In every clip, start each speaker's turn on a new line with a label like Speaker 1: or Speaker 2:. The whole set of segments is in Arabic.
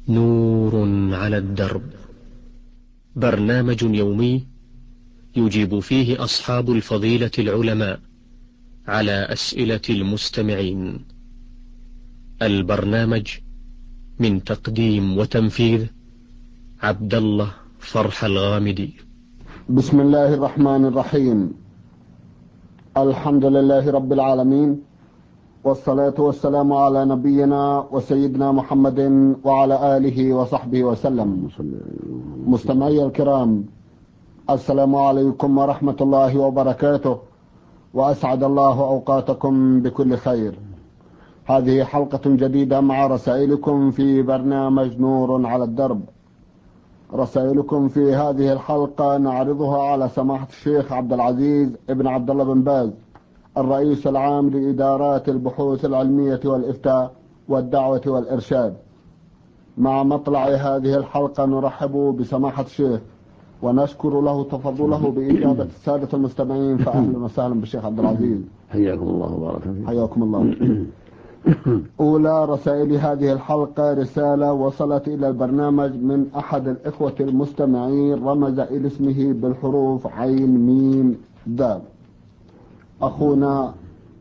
Speaker 1: نور على الدرب، برنامج يومي يجيب فيه أصحاب الفضيلة العلماء على أسئلة المستمعين. البرنامج من تقديم وتنفيذ عبد الله فرح الغامدي.
Speaker 2: بسم الله الرحمن الرحيم. الحمد لله رب العالمين، والصلاة والسلام على نبينا وسيدنا محمد وعلى آله وصحبه وسلم. مستمعي الكرام، السلام عليكم ورحمة الله وبركاته، وأسعد الله أوقاتكم بكل خير. هذه حلقة جديدة مع رسائلكم في برنامج نور على الدرب. رسائلكم في هذه الحلقة نعرضها على سماحة الشيخ عبد العزيز ابن عبد الله بن باز، الرئيس العام لإدارات البحوث العلمية والإفتاء والدعوة والإرشاد. مع مطلع هذه الحلقة نرحب بسماحة الشيخ ونشكر له تفضله بإجابة السادة المستمعين. فأهلا وسهلا بالشيخ عبد العزيز.
Speaker 3: حياكم الله وبارك فيكم.
Speaker 2: حياكم الله. أولى رسائل هذه الحلقة رسالة وصلت إلى البرنامج من أحد الإخوة المستمعين، رمز إلى اسمه بالحروف عين ميم دال. أخونا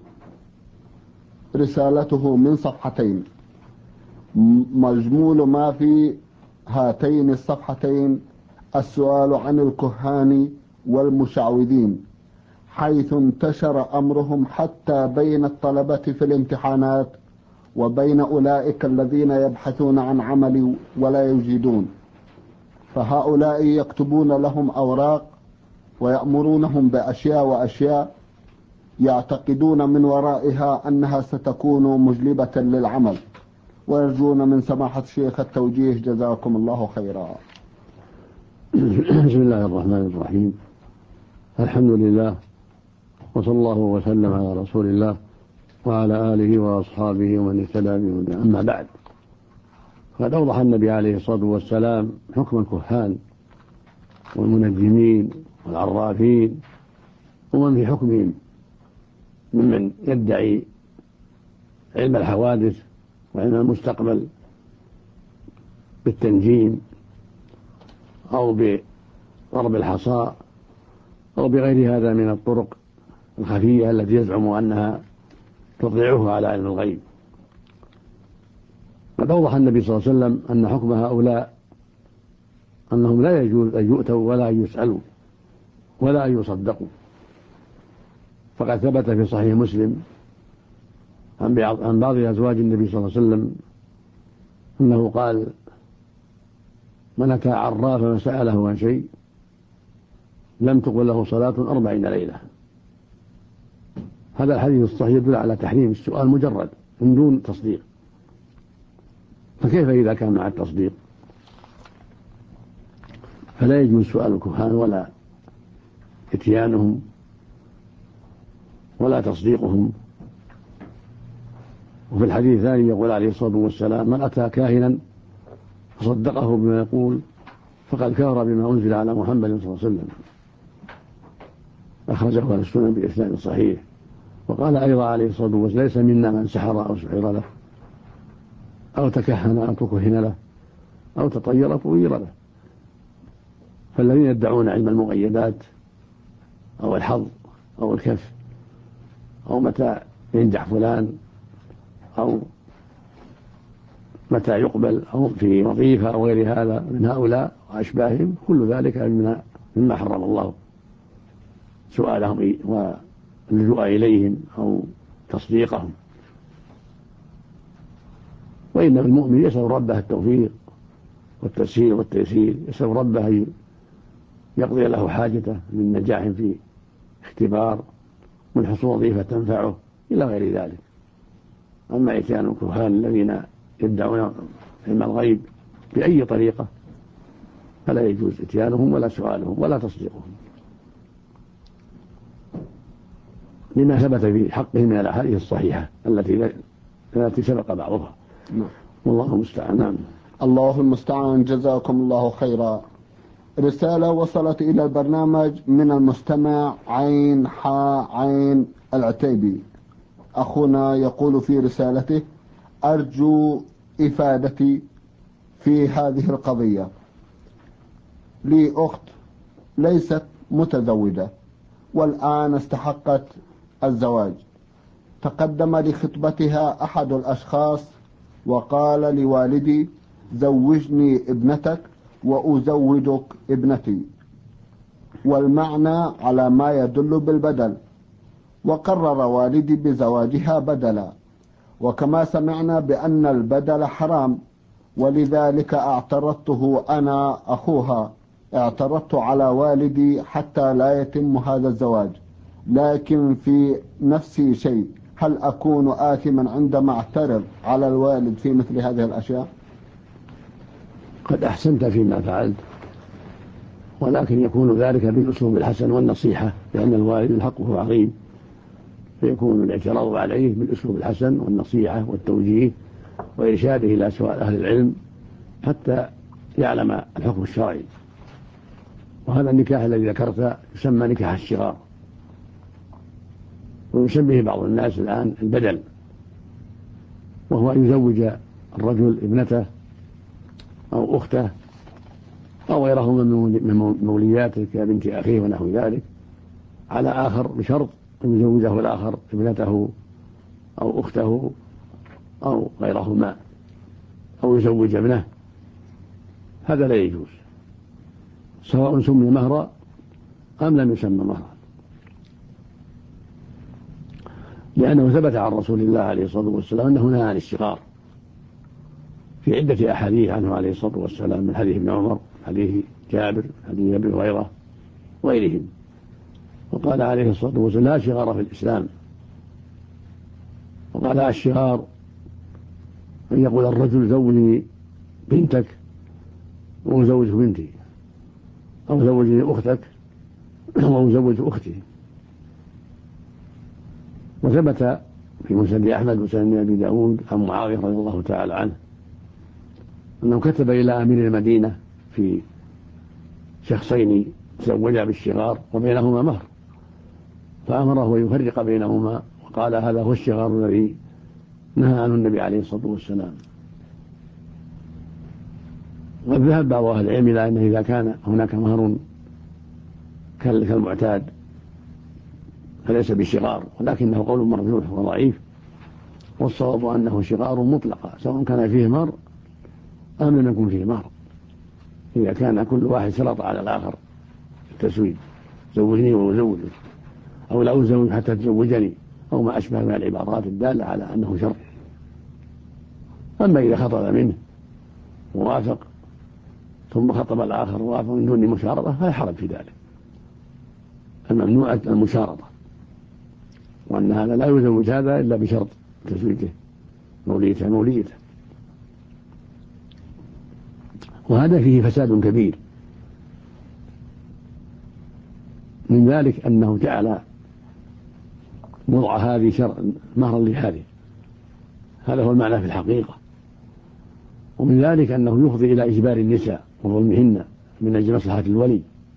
Speaker 2: رسالته من صفحتين، مجمول ما في هاتين الصفحتين السؤال عن الكهان والمشعوذين، حيث انتشر أمرهم حتى بين الطلبة في الامتحانات وبين أولئك الذين يبحثون عن عمل ولا يجدون. فهؤلاء يكتبون لهم أوراق ويأمرونهم بأشياء وأشياء يعتقدون من ورائها أنها ستكون مجلبة للعمل، ويرجون من سماحة الشيخ التوجيه. جزاكم الله خيرا.
Speaker 3: بسم الله الرحمن الرحيم. الحمد لله، وصلى الله وسلم على رسول الله وعلى آله وأصحابه ومن اهتدى بهداه. أما بعد، فقد أوضح النبي عليه الصلاة والسلام حكم الكهان والمنجمين والعرافين ومن في حكمهم ممن يدعي علم الحوادث وعلم المستقبل بالتنجيم أو بضرب الحصى أو بغير هذا من الطرق الخفية التي يزعم أنها تطلعه على علم الغيب. قد أوضح النبي صلى الله عليه وسلم أن حكم هؤلاء أنهم لا يجوز أن يؤتوا ولا أن يسألوا ولا أن يصدقوا. فقد ثبت في صحيح مسلم عن بعض أزواج النبي صلى الله عليه وسلم أنه قال: من أتى عرافا فسأله عن شيء لم تقبل له صلاة 40 ليلة. هذا الحديث الصحيح يدل على تحريم السؤال مجرد من دون تصديق، فكيف إذا كان مع التصديق؟ فلا يجوز سؤال الكهان ولا اتيانهم ولا تصديقهم. وفي الحديث الثاني يقول عليه الصلاة والسلام: من أتى كاهنا فصدقه بما يقول فقد كفر بما أنزل على محمد صلى الله عليه وسلم. أخرجه أهل السنن بإسناد صحيح. وقال أيضا عليه الصلاة والسلام: ليس منا من سحر أو سحر له أو تكهن أو تكهن له أو تطير فغير له. فالذين يدعون علم المغيبات أو الحظ أو الكف أو متى ينجح فلان أو متى يقبل أو في وظيفة أو غير هذا من هؤلاء وأشباههم، كل ذلك مما حرم الله سؤالهم واللجوء إليهم أو تصديقهم. وإن المؤمن يسأل ربه التوفيق والتسهيل والتيسير، يسأل ربه أن يقضي له حاجته من نجاح في اختبار، من حصول وظيفة تنفعه إلى غير ذلك. أما إتيان الكهان الذين يدعون علم الغيب بأي طريقة فلا يجوز إتيانهم ولا سؤالهم ولا تصديقهم، لما ثبت في حقهم من الأحاديث الصحيحة التي سبق بعضها. والله المستعان. نعم.
Speaker 2: الله المستعان. جزاكم الله خيرا. رسالة وصلت إلى البرنامج من المستمع عين حا عين العتيبي. أخونا يقول في رسالته: أرجو إفادتي في هذه القضية. لي أخت ليست متزوجة والآن استحقت الزواج. تقدم لخطبتها أحد الأشخاص وقال لوالدي: زوجني ابنتك وأزوجك ابنتي، والمعنى على ما يدل بالبدل، وقرر والدي بزواجها بدلا، وكما سمعنا بأن البدل حرام، ولذلك اعترضته أنا أخوها، اعترضت على والدي حتى لا يتم هذا الزواج، لكن في نفسي شيء. هل أكون آثما عندما أعترض على الوالد في مثل هذه الأشياء؟
Speaker 3: قد أحسنت فيما فعلت، ولكن يكون ذلك بالأسلوب الحسن والنصيحة، لأن الوالد حقه عظيم، فيكون الاعتراض عليه بالأسلوب الحسن والنصيحة والتوجيه وإرشاده إلى سؤال أهل العلم حتى يعلم الحكم الشرعي. وهذا النكاح الذي ذكرت يسمى نكاح الشغار، ويسميه بعض الناس الآن البدل، وهو أن يزوج الرجل ابنته أو أخته أو غيره من مولياته كبنت أخيه ونحو ذلك على آخر، بشرط أن يزوجه الآخر ابنته أو أخته أو غيرهما، أو يزوج ابنه. هذا لا يجوز، سواء سمي مهرا أم لم يسمى مهرا، لأنه ثبت عن رسول الله عليه الصلاة والسلام أنه نهى عن الشغار في عدة أحاديث عنه عليه الصلاة والسلام، من حديث ابن عمر، حديث جابر، حديث أبي هريرة وغيرهم. وقال عليه الصلاة والسلام: لا شغار في الإسلام. وقال: الشغار أن يقول الرجل: زوجني بنتك وأزوج بنتي، أو زوجني أختك وأزوج أختي. وثبت في مسند أحمد وسند أبي داود عن معاوية رضي الله تعالى عنه أنه كتب إلى أمير المدينة في شخصين تزوجا بالشغار وبينهما مهر، فأمره أن يفرق بينهما، وقال: هذا هو الشغار الذي نهى عنه النبي عليه الصلاة والسلام. وقد ذهب بعض أهل العلم إلى أنه إذا كان هناك مهر كالمعتاد فليس بشغار، ولكنه قول مرجوح وضعيف، والصواب أنه شغار مطلقة سواء كان فيه مهر أم لم يكن فيه مهر، إذا كان كل واحد شرط على الآخر التزويج: زوجني وأزوجك، أو لا أزوج حتى تزوجني، أو ما أشبه من العبارات الدالة على أنه شرط. أما إذا خطب منه ووافق ثم خطب الآخر ووافق من دون مشارطة فلا حرج في ذلك. الممنوع المشارطة، وأن هذا لا يزوج هذا إلا بشرط تزويجه موليته. وهذا فيه فساد كبير، من ذلك أنه جعل وضع هذه مهرا لهذه، هذا هو المعنى في الحقيقة. ومن ذلك أنه يفضي إلى إجبار النساء وظلمهن من أجل مصلحة الولي،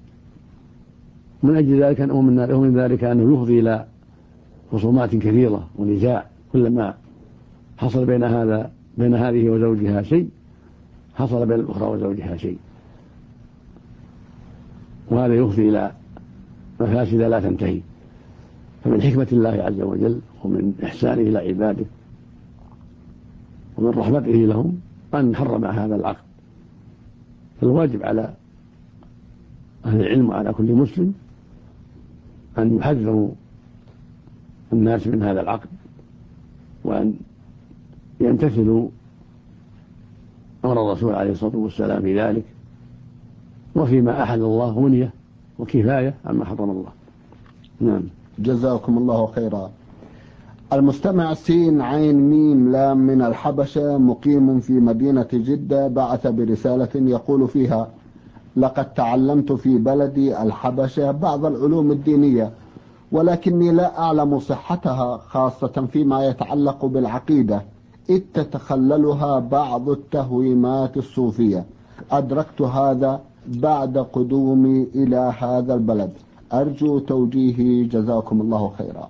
Speaker 3: ومن ذلك أنه يفضي إلى خصومات كثيرة ونزاع، كلما حصل بين هذه وزوجها شيء حصل بين الأخرى وزوجها شيء، وهذا يفضي إلى مفاسد لا تنتهي. فمن حكمة الله عز وجل ومن إحسانه إلى عباده ومن رحمته لهم أن حرم هذا العقد. فالواجب على أهل العلم وعلى كل مسلم أن يحذروا الناس من هذا العقد، وأن يمتثلوا أمر الرسول عليه الصلاة والسلام في ذلك، وفيما أحل الله غنية وكفاية عما حرم الله. نعم.
Speaker 2: جزاكم الله خيرا. المستمع سين عين ميم لام من الحبشة، مقيم في مدينة جدة، بعث برسالة يقول فيها: لقد تعلمت في بلدي الحبشة بعض العلوم الدينية، ولكني لا أعلم صحتها، خاصة فيما يتعلق بالعقيدة، إذ تتخللها بعض التهويمات الصوفية. أدركت هذا بعد قدومي إلى هذا البلد، أرجو توجيهي جزاكم الله خيرا.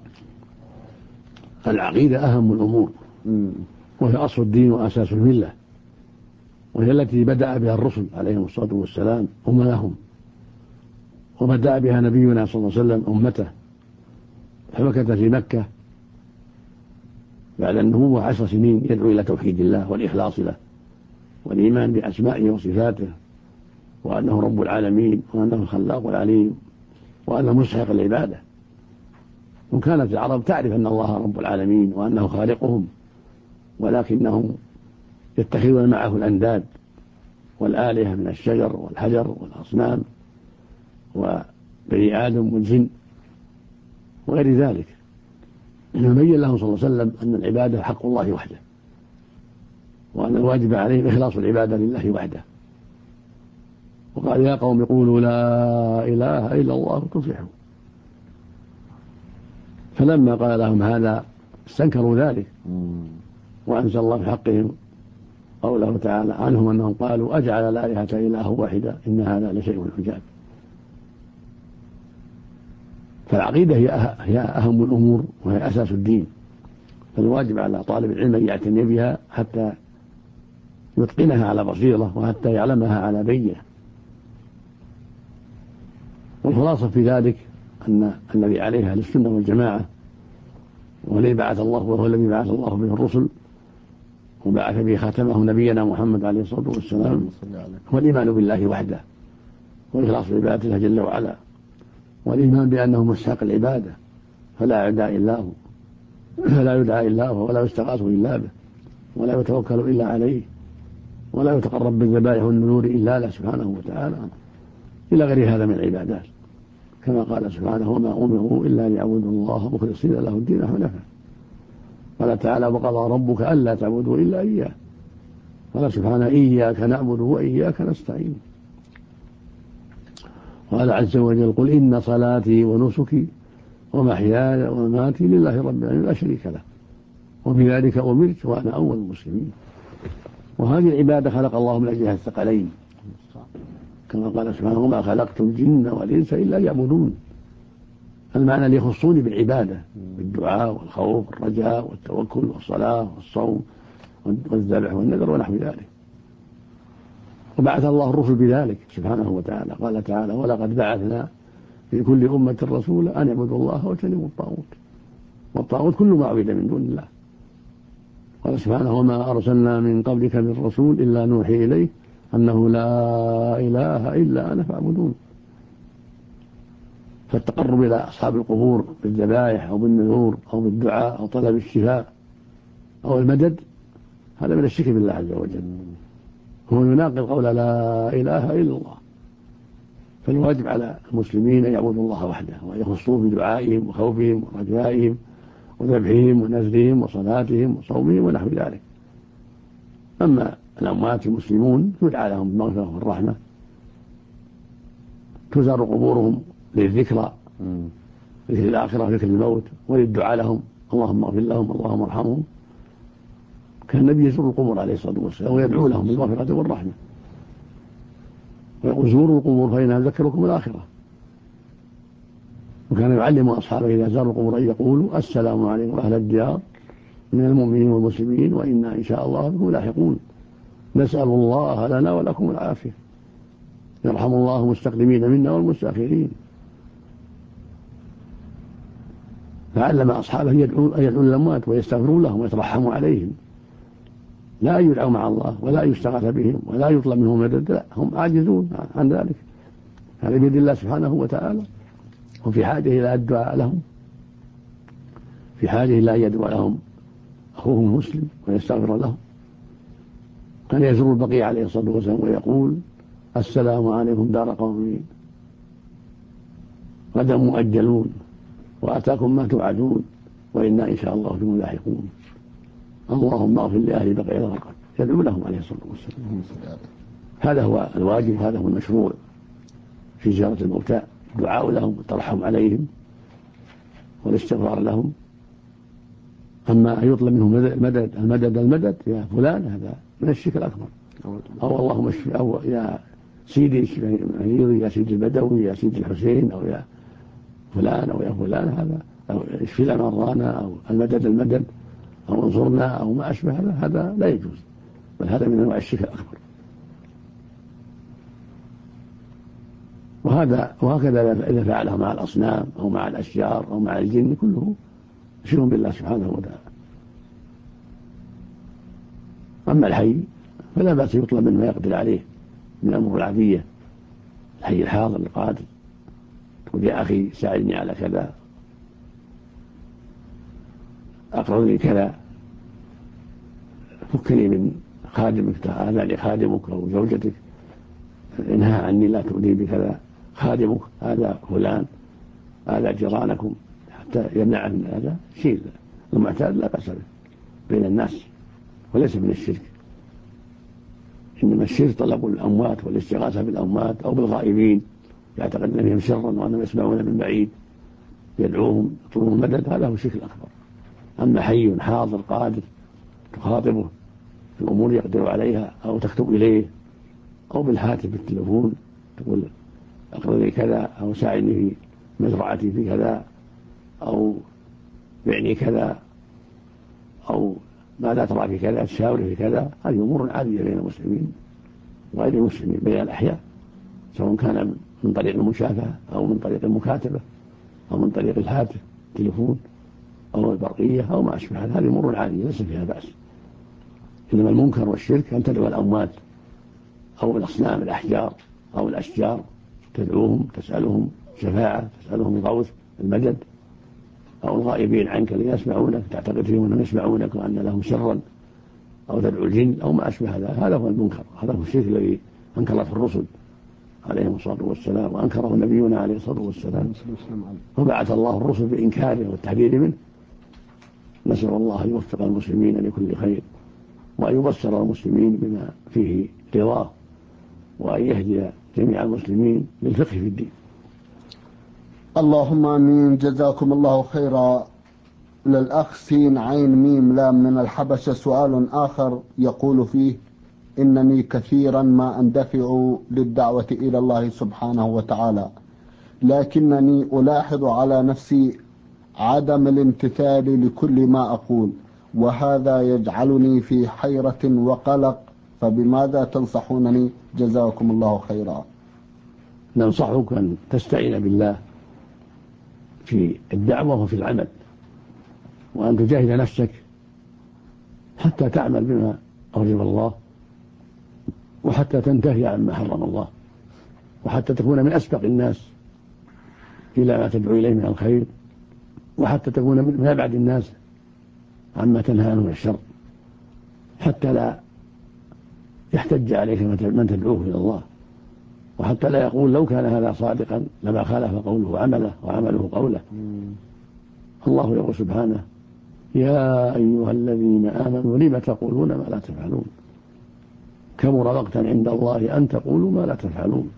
Speaker 3: العقيدة أهم الأمور، وهي أصل الدين وأساس الملة، وهي التي بدأ بها الرسل عليهم الصلاة والسلام أممهم، وبدأ بها نبينا صلى الله عليه وسلم أمته، فمكث في مكة بعد النبوة 10 سنين يدعو إلى توحيد الله والإخلاص له والإيمان بأسمائه وصفاته، وأنه رب العالمين، وأنه الخلاق العليم، وأنه مستحق العبادة. وكانت العرب تعرف أن الله رب العالمين وأنه خالقهم، ولكنهم يتخذون معه الأنداد والآلهة من الشجر والحجر والأصنام وبني آدم والجن وغير ذلك. فبين لهم صلى الله عليه وسلم أن العبادة حق الله وحده، وأن الواجب عليهم إخلاص العبادة لله وحده. وقال: يا قوم قولوا لا إله إلا الله تفلحوا. فلما قال لهم هذا استنكروا ذلك، وأنزل الله في حقهم قوله تعالى عنهم أنهم قالوا: أجعل الآلهة إله واحدا إن هذا لشيء عجاب. فالعقيدة هي أهم الأمور وهي أساس الدين، فالواجب على طالب العلم أن يعتني بها حتى يتقنها على بصيرة وحتى يعلمها على بينة. والخلاصة في ذلك أن الذي عليها للسنة والجماعة والذي بعث الله، وهو الذي بعث الله به الرسل وبعث به خاتمه نبينا محمد عليه الصلاة والسلام، هو الإيمان بالله وحده وإخلاص عبادته الله جل وعلا، والإيمان بأنه مستحق العبادة، فلا يدعى إلا هو، ولا يستغاث إلا به، ولا يتوكل إلا عليه، ولا يتقرب بالذبائح والنذور إلا له سبحانه وتعالى، إلى غير هذا من العبادات، كما قال سبحانه: وما أمروا إلا ليعبدوا الله مخلصين له الدين حنفاء. قال تعالى: وقضى ربك ألا تعبدوا إلا إياه. قال سبحانه: إياك نعبد وإياك نستعين. قال عز وجل: قل إن صلاتي ونسكي ومحياي ومماتي لله رب العالمين لا شريك له وبذلك أمرت وأنا أول المسلمين. وهذه العبادة خلق الله من أجلها الثقلين، كما قال سبحانه: وما خلقت الجن والإنس إلا ليعبدون. المعنى ليخصوني بالعبادة، بالدعاء والخوف والرجاء والتوكل والصلاة والصوم والذبح والنذر ونحو ذلك. وبعث الله الرسل بذلك سبحانه وتعالى. قال تعالى: ولقد بعثنا في كل أمة رسولا أن اعبدوا الله واجتنبوا الطاغوت. والطاغوت كل ما عبد من دون الله. قال سبحانه: وما أرسلنا من قبلك من رسول إلا نوحي إليه أنه لا إله إلا أنا فاعبدون. فالتقرب إلى أصحاب القبور بالذبائح أو بالنذور أو بالدعاء أو طلب الشفاء أو المدد، هذا من الشرك بالله عز وجل، هو يناقض قول لا إله إلا الله. فالواجب على المسلمين أن يعبدوا الله وحده، وأن يخصوه بدعائهم وخوفهم ورجائهم وذبحهم ونذرهم وصلاتهم وصومهم ونحو ذلك. أما الأموات المسلمون يدعى لهم بالمغفرة والرحمة، تزار قبورهم للذكرى، ذكر الآخرة وذكر الموت، وللدعاء لهم: اللهم اغفر لهم اللهم ارحمهم. كان النبي يزور القبور عليه الصلاة والسلام ويدعو لهم بالمغفرة والرحمة، ويقول: زوروا القبور فإنها تذكركم الآخرة. وكان يعلم أصحابه إذا زاروا القبور أن يقولوا: السلام عليكم أهل الديار من المؤمنين والمسلمين وإنا إن شاء الله بكم لاحقون، نسأل الله لنا ولكم العافية، يرحم الله المستقدمين منا والمستأخرين. فعلم أصحابه أن يدعوا للأموات ويستغفرون لهم ويترحموا عليهم، لا يدعوا مع الله ولا يستغاث بهم ولا يطلب منهم مدد، لا، هم عاجزون عن ذلك، هذا بيد الله سبحانه وتعالى. وفي حاجة إلى الدعاء لهم، في حاجة إلى أن يدعو لهم أخوهم المسلم ويستغفر لهم. كان يزور البقيع عليه الصلاة والسلام ويقول: السلام عليكم دار قوم غدا مؤجلون وأتاكم ما توعدون وإنا إن شاء الله بكم لاحقون، اللهم اغفر لأهل بقيع الغرقد. يدعو لهم عليه الصلاة والسلام. هذا هو الواجب، هذا هو المشروع في زيارة الموتى، الدعاء لهم والترحم عليهم والاستغفار لهم. أما أن يطلب منهم المدد يا فلان، هذا من الشرك الأكبر. أو اللهم اشف، أو يا سيدي اشف مريضي، يا سيدي البدوي، يا سيدي الحسين، أو يا فلان أو يا فلان، هذا أو اشف لنا مرضانا، أو المدد أو انصرنا أو ما أشبه هذا لا يجوز، بل هذا من أنواع الشرك الأكبر. وهكذا إذا فعله مع الأصنام أو مع الأشجار أو مع الجن كله شرك بالله سبحانه وتعالى. أما الحي فلا بأس يطلب منه ما يقدر عليه من الأمور العادية، الحي الحاضر القادر، تقول يا أخي ساعدني على كذا، أقرض لي كذا، فكني من خادمك، هذا لي خادمك أو زوجتك، انهى عني لا تؤذي بكذا خادمك، هذا فلان، هذا جيرانكم، حتى يمنع من هذا شيء المعتاد لا بأس به بين الناس وليس من الشرك. إنما الشرك طلب الأموات والاستغاثة بالأموات أو بالغائبين، يعتقد بهم سرا وأنهم يسمعون من بعيد، يدعوهم يطلبون المدد، هذا هو الشرك الأكبر. أما حي حاضر قادر تخاطبه في الأمور يقدر عليها، أو تكتب إليه، أو بالهاتف بالتلفون تقول أقرض لي كذا، أو ساعدني في مزرعتي في كذا، أو بعني كذا، أو ماذا ترى في كذا، تشاور في كذا، هذه أمور عادية بين المسلمين وغير المسلمين بين الأحياء، سواء كان من طريق المشافهة أو من طريق المكاتبة أو من طريق الهاتف التلفون أو البرقية أو ما أشبه هذه أمور عادية ليس فيها بأس. إنما المنكر والشرك أن تدعو الأموات أو الأصنام الأحجار أو الأشجار، تدعوهم تسألهم شفاعة، تسألهم الغوث المدد، أو الغائبين عنك ليسمعونك، تعتقد فيهم أنهم يسمعونك وأن لهم سرا، أو تدعو الجن أو ما أشبه هذا هو المنكر، هذا هو الشرك الذي أنكرته الرسل عليهم الصلاة والسلام وأنكره نبينا عليه الصلاة والسلام، وبعث الله الرسل بإنكاره والتحذير منه. نسأل الله أن يوفق المسلمين لكل خير، وأن يبصر المسلمين بما فيه رضاه، وأن يهدي جميع المسلمين للفقه في الدين.
Speaker 2: اللهم آمين. جزاكم الله خيرا. للأخ سين عين ميم لام من الحبشة سؤال آخر يقول فيه: إنني كثيرا ما أندفع للدعوة إلى الله سبحانه وتعالى، لكنني ألاحظ على نفسي عدم الامتثال لكل ما أقول، وهذا يجعلني في حيرة وقلق، فبماذا تنصحونني؟ جزاكم الله خيرا.
Speaker 3: ننصحك أن تستعين بالله في الدعوة وفي العمل، وأن تجاهد نفسك حتى تعمل بما أوجب الله، وحتى تنتهي عما حرم الله، وحتى تكون من أسبق الناس إلى ما تدعو إليه من الخير، وحتى تكون من أبعد الناس عما تنهى عنه من الشر، حتى لا يحتج عليك من تدعوه إلى الله، وحتى لا يقول لو كان هذا صادقا لما خالف قوله عمله وعمله قوله. الله يقول سبحانه: يا أيها الذين آمنوا لم تقولون ما لا تفعلون، كبر مقتا عند الله أن تقولوا ما لا تفعلون.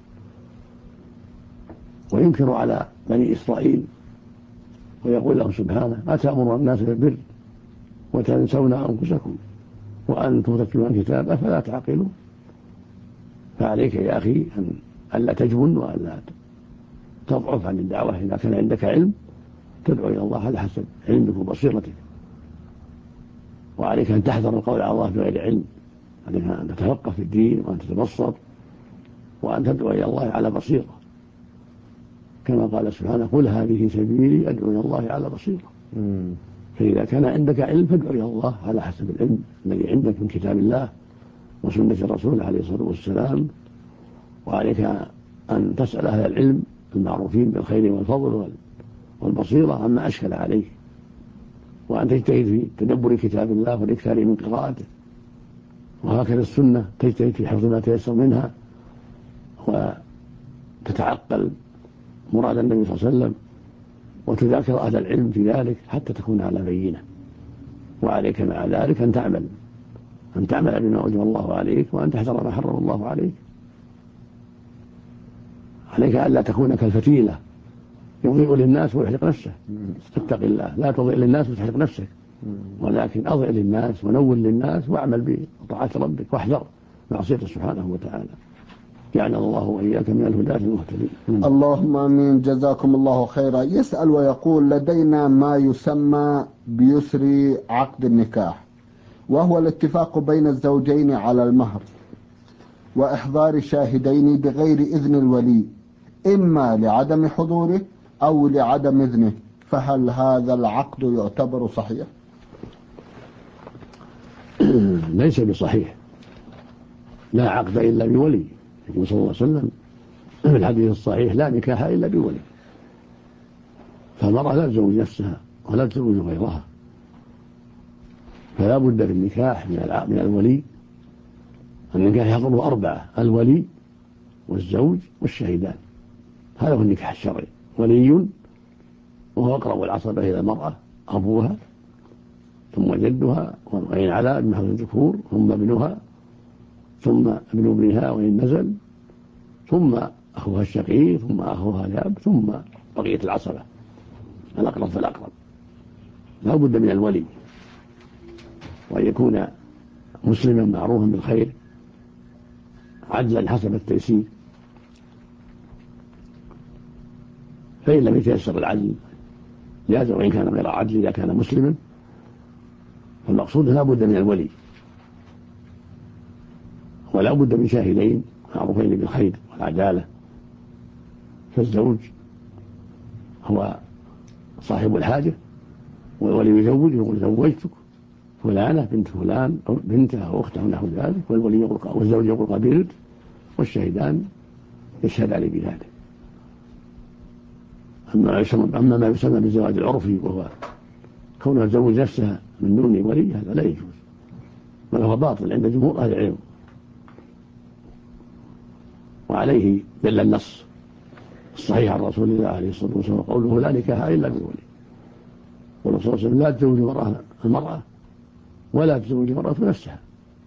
Speaker 3: وينكر على بني إسرائيل ويقول لهم سبحانه: أتأمرون الناس بالبر وتنسون أنفسكم وأنتم تتلون الكتاب أفلا تعقلون. فعليك يا أخي أن لا تجبن وأن تضعف عن الدعوة. إذا كان عندك علم تدعو إلى الله على حسب علمك وبصيرتك، وعليك أن تحذر القول على الله بغير علم، عليك أن تتفقه في الدين وأن تتبصر وأن تدعو إلى الله على بصيرة، كما قال سبحانه: قل هذه سبيلي أدعو إلى الله على بصيرة. فإذا كان عندك علم فادعو إلى الله على حسب العلم الذي عندك من كتاب الله وسنة الرسول عليه الصلاة والسلام، وعليك أن تسأل أهل العلم المعروفين بالخير والفضل والبصيرة عما أشكل عليك، وأن تجتهد في تدبر كتاب الله والإكثار من قراءته، وهكذا السنة تجتهد في حفظ ما تيسر منها، وتتعقل مراد النبي صلى الله عليه وسلم، وتذاكر أهل العلم في ذلك حتى تكون على بينة. وعليك مع ذلك أن تعمل بما أوجب الله عليك، وأن تحذر ما حرم الله عليك. عليك ألا تكون كالفتيلة يضيء للناس ويحرق نفسه. اتق الله، لا تضيء للناس وتحرق نفسك، ولكن أضئ للناس ونور للناس واعمل بطاعة ربك، واحذر معصيته سبحانه وتعالى. يعني الله وإياك من الهداة المهتدين.
Speaker 2: اللهم آمين. جزاكم الله خيرا. يسأل ويقول: لدينا ما يسمى بيسر عقد النكاح، وهو الاتفاق بين الزوجين على المهر وإحضار شاهدين بغير إذن الولي، إما لعدم حضوره أو لعدم إذنه، فهل هذا العقد يعتبر صحيح؟
Speaker 3: ليس بصحيح، لا عقد إلا بولي. النبي صلى الله عليه وسلم في الحديث الصحيح: لا نكاح إلا بولي. فالمرأة لا تزوج نفسها ولا تزوج غيرها، فلا بد في النكاح من الولي. النكاح يحضره 4: الولي والزوج والشهيدان. هذا هو النكاح الشرعي. ولي وهو أقرب العصبة إلى المرأة، أبوها ثم جدها وإن علا بمحض الذكور، ثم ابنها، ثم ابن ابنها وإن نزل، ثم أخوها الشقيق، ثم أخوها الأب، ثم بقية العصبة الأقرب فالأقرب. لا بد من الولي، وأن يكون مسلما معروفا بالخير عدلا حسب التيسير. فإن لم يتيسر العدل جاز، وإن كان غير عدل إذا كان مسلما. فالمقصود لا بد من الولي، ولا بد من شاهدين معروفين بالخير والعدالة. فالزوج هو صاحب الحاجة، والولي يزوج يقول: زوجتك فلانة بنت فلان أو بنته أو أخته نحو ذلك، والولي يقول والزوج يقول: قبلت، والشهدان يشهدان بذلك. أما ما يسمى بالزواج العرفي، وهو كونها تزوج نفسها من دون ولي، هذا لا يجوز، بل هو باطل عند جمهور أهل العلم. وعليه دل النص الصحيح عن رسول الله عليه الصلاة والسلام قوله: لا نكاح إلا بولي. والرسول صلى الله عليه وسلم: لا تزوج المرأة ولا تزوج المرأة نفسها.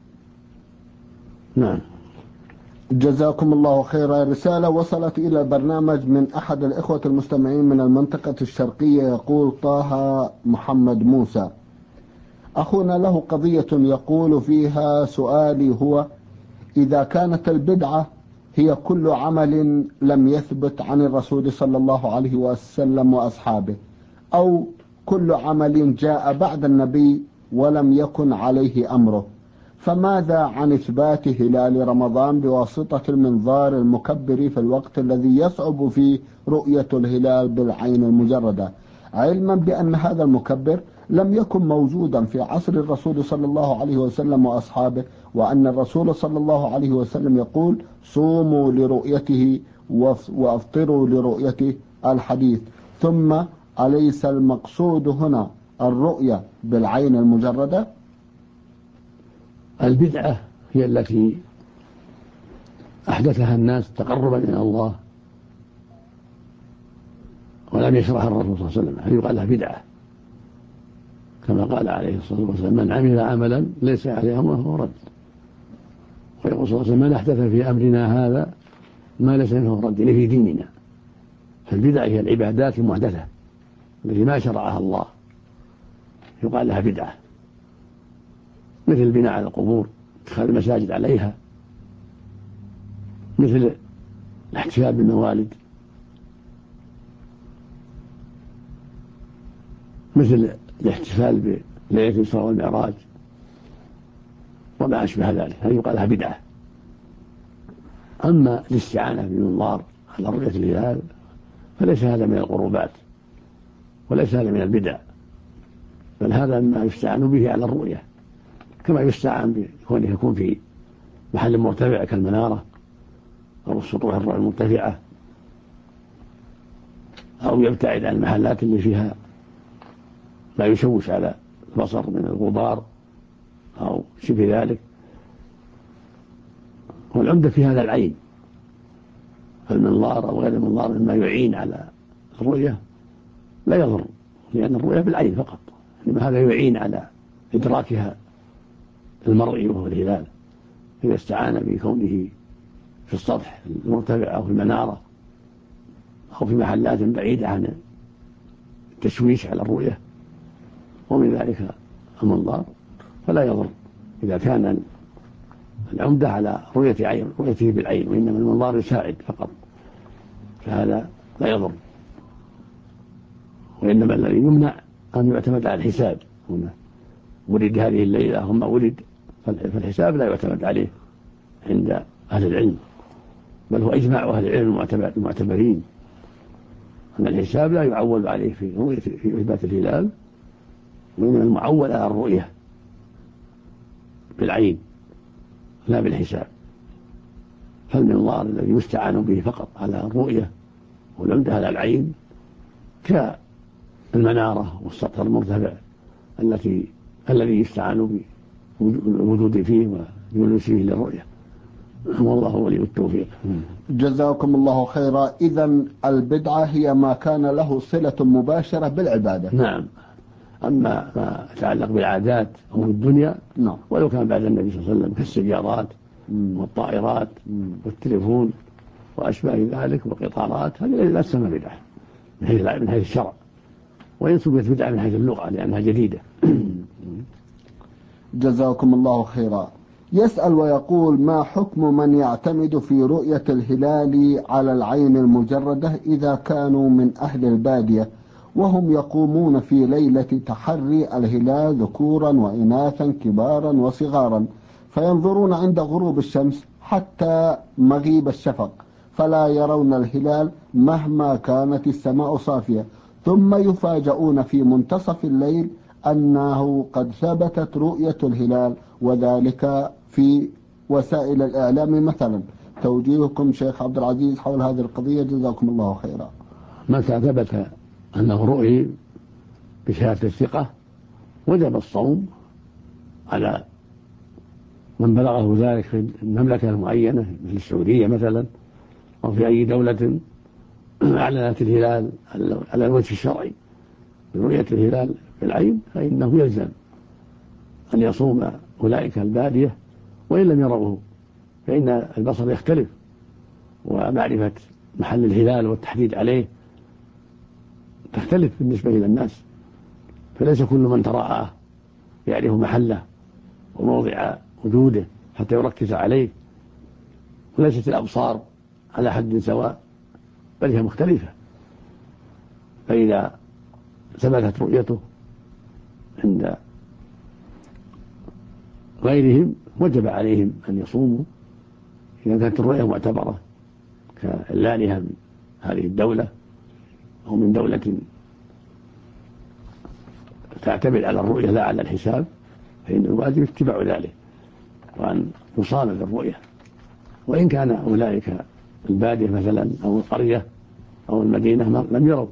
Speaker 3: نعم.
Speaker 2: جزاكم الله خيرا. رسالة وصلت إلى البرنامج من أحد الإخوة المستمعين من المنطقة الشرقية، يقول طه محمد موسى: أخونا له قضية يقول فيها: سؤالي هو: إذا كانت البدعة هي كل عمل لم يثبت عن الرسول صلى الله عليه وسلم وأصحابه، أو كل عمل جاء بعد النبي ولم يكن عليه أمره، فماذا عن إثبات هلال رمضان بواسطة المنظار المكبر في الوقت الذي يصعب فيه رؤية الهلال بالعين المجردة، علما بأن هذا المكبر لم يكن موجودا في عصر الرسول صلى الله عليه وسلم وأصحابه، وأن الرسول صلى الله عليه وسلم يقول: صوموا لرؤيته وافطروا لرؤيته، الحديث. ثم أليس المقصود هنا الرؤية بالعين المجردة؟
Speaker 3: البدعة هي التي أحدثها الناس تقربا إلى الله ولم يشرعها الرسول صلى الله عليه وسلم، هذه يقال لها بدعة، كما قال عليه الصلاة والسلام: من عمل عملا ليس عليه أمره فهو رد. ويقول صلى الله عليه وسلم: من أحدث في أمرنا هذا ما ليس منه رد إليه في ديننا. فالبدعة هي العبادات المحدثة التي ما شرعها الله، يقال لها بدعة، مثل البناء على القبور، اتخاذ المساجد عليها، مثل الاحتفال بالموالد، مثل الاحتفال بليلة الإسراء والمعراج وما أشبه ذلك، هذه يقال لها بدعة. أما الاستعانة بالمنظار على رؤية الهلال فليس هذا من القربات وليس هذا من البدع، بل هذا ما يستعان به على الرؤية، كما يستعان بكونه يكون في محل مرتفع كالمنارة أو السطوح المرتفعة، أو يبتعد عن المحلات اللي فيها ما يشوش على البصر من الغبار أو شبه ذلك. والعمدة في هذا العين، فالمنظار أو غير المنظار مما يعين على الرؤية لا يضر، لأن الرؤية بالعين فقط، إنما هذا يعين على إدراكها المرئي وهو الهلال، إذا استعان بكونه في السطح المرتفع أو في المنارة أو في محلات بعيدة عن التشويش على الرؤية ومن ذلك المنظار، فلا يضر إذا كان العمدة على رؤيته بالعين، وإنما المنظار يساعد فقط، فهذا لا يضر. وإنما الذي يمنع أن يعتمد على الحساب، هنا ولد هذه الليلة ثم ولد، فالحساب لا يعتمد عليه عند أهل العلم، بل هو إجماع أهل العلم المعتبرين أن الحساب لا يعول عليه في إثبات الهلال، وإنما المعول على الرؤية بالعين لا بالحساب. فالمنظار الذي يستعان به فقط على الرؤية والعمدة على العين كالمنارة والسطح المرتفع الذي يستعان بالوجود فيه وجلوس فيه للرؤية. والله ولي التوفيق.
Speaker 2: جزاكم الله خيرا. إذن البدعة هي ما كان له صلة مباشرة بالعبادة.
Speaker 3: نعم. أما ما يتعلق بالعادات أو بالدنيا
Speaker 2: نعم،
Speaker 3: ولو كان بعد النبي صلى الله عليه وسلم كالسيارات والطائرات والتليفون وأشباه ذلك والقطارات، هذه لا تسمى بدعة من حيث الشرع، وإن سميت بدعة من حيث اللغة لأنها جديدة.
Speaker 2: جزاكم الله خيرا. يسأل ويقول: ما حكم من يعتمد في رؤية الهلال على العين المجردة إذا كانوا من أهل البادية وهم يقومون في ليلة تحري الهلال ذكورا وإناثا كبارا وصغارا، فينظرون عند غروب الشمس حتى مغيب الشفق فلا يرون الهلال مهما كانت السماء صافية، ثم يفاجؤون في منتصف الليل أنه قد ثبتت رؤية الهلال، وذلك في وسائل الإعلام مثلا؟ توجيهكم شيخ عبد العزيز حول هذه القضية جزاكم الله خيرا.
Speaker 3: متى ثبت أنه رؤي بشهادة الثقة وجب الصوم على من بلغه ذلك في المملكة المعينة مثل السعودية مثلا، أو في أي دولة أعلنت الهلال على الوجه الشرعي برؤية الهلال في العين، فإنه يلزم أن يصوم أولئك البادية وإن لم يروه، فإن البصر يختلف، ومعرفة محل الهلال والتحديد عليه تختلف بالنسبة إلى الناس، فليس كل من تراءاه يعرف محله وموضع وجوده حتى يركز عليه، وليست الأبصار على حد سواء بل هي مختلفة. فإذا ثبتت رؤيته عند غيرهم وجب عليهم أن يصوموا إذا كانت الرؤية معتبرة كإعلانها من هذه الدولة أو من دولة تعتمد على الرؤية لا على الحساب، فإن الواجب اتباع ذلك وأن يصام بالرؤية، وإن كان أولئك البادية مثلا أو القرية أو المدينة لم يروا،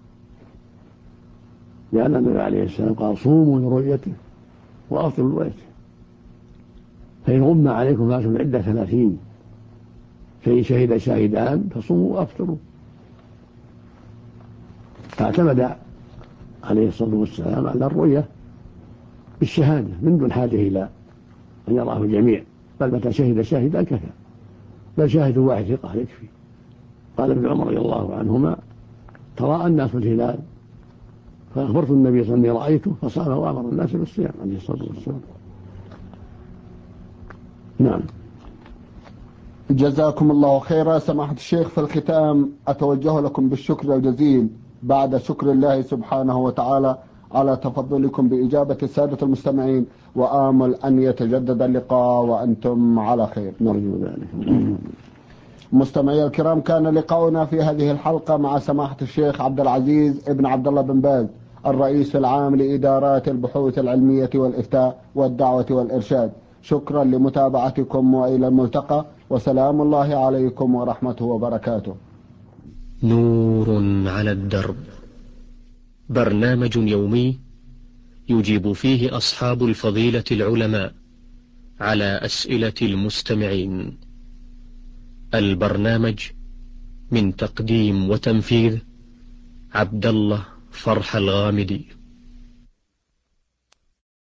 Speaker 3: لأن النبي عليه السلام قال: صوموا لرؤيته وأفطروا لرؤيته، فإن غم عليكم فأتوا العدة 30، فإن شهد شاهدان فصوموا وأفطروا. فاعتمد عليه الصلاة والسلام على الرؤية بالشهادة من دون حاجة إلى أن يراه الجميع، بل متى شهد شاهدان كفى، بل شاهد واحد ثقة يكفي. قال ابن عمر رضي الله عنهما: تراءى الناس الهلال فأخبرت النبي صلى الله عليه وسلم رأيته فصام وأمر الناس بالصيام عليه الصلاة والسلام. نعم.
Speaker 2: جزاكم الله خيرا. سماحة الشيخ، في الختام أتوجه لكم بالشكر الجزيل بعد شكر الله سبحانه وتعالى على تفضلكم بإجابة السادة المستمعين، وآمل أن يتجدد اللقاء وأنتم على خير.
Speaker 3: نرجو ذلك.
Speaker 2: مستمعي الكرام، كان لقاؤنا في هذه الحلقة مع سماحة الشيخ عبد العزيز ابن عبد الله بن باز، الرئيس العام لإدارات البحوث العلمية والإفتاء والدعوة والإرشاد. شكرا لمتابعتكم وإلى الملتقى، وسلام الله عليكم ورحمته وبركاته.
Speaker 1: نور على الدرب، برنامج يومي يجيب فيه أصحاب الفضيلة العلماء على أسئلة المستمعين. البرنامج من تقديم وتنفيذ عبد الله فرح الغامدي.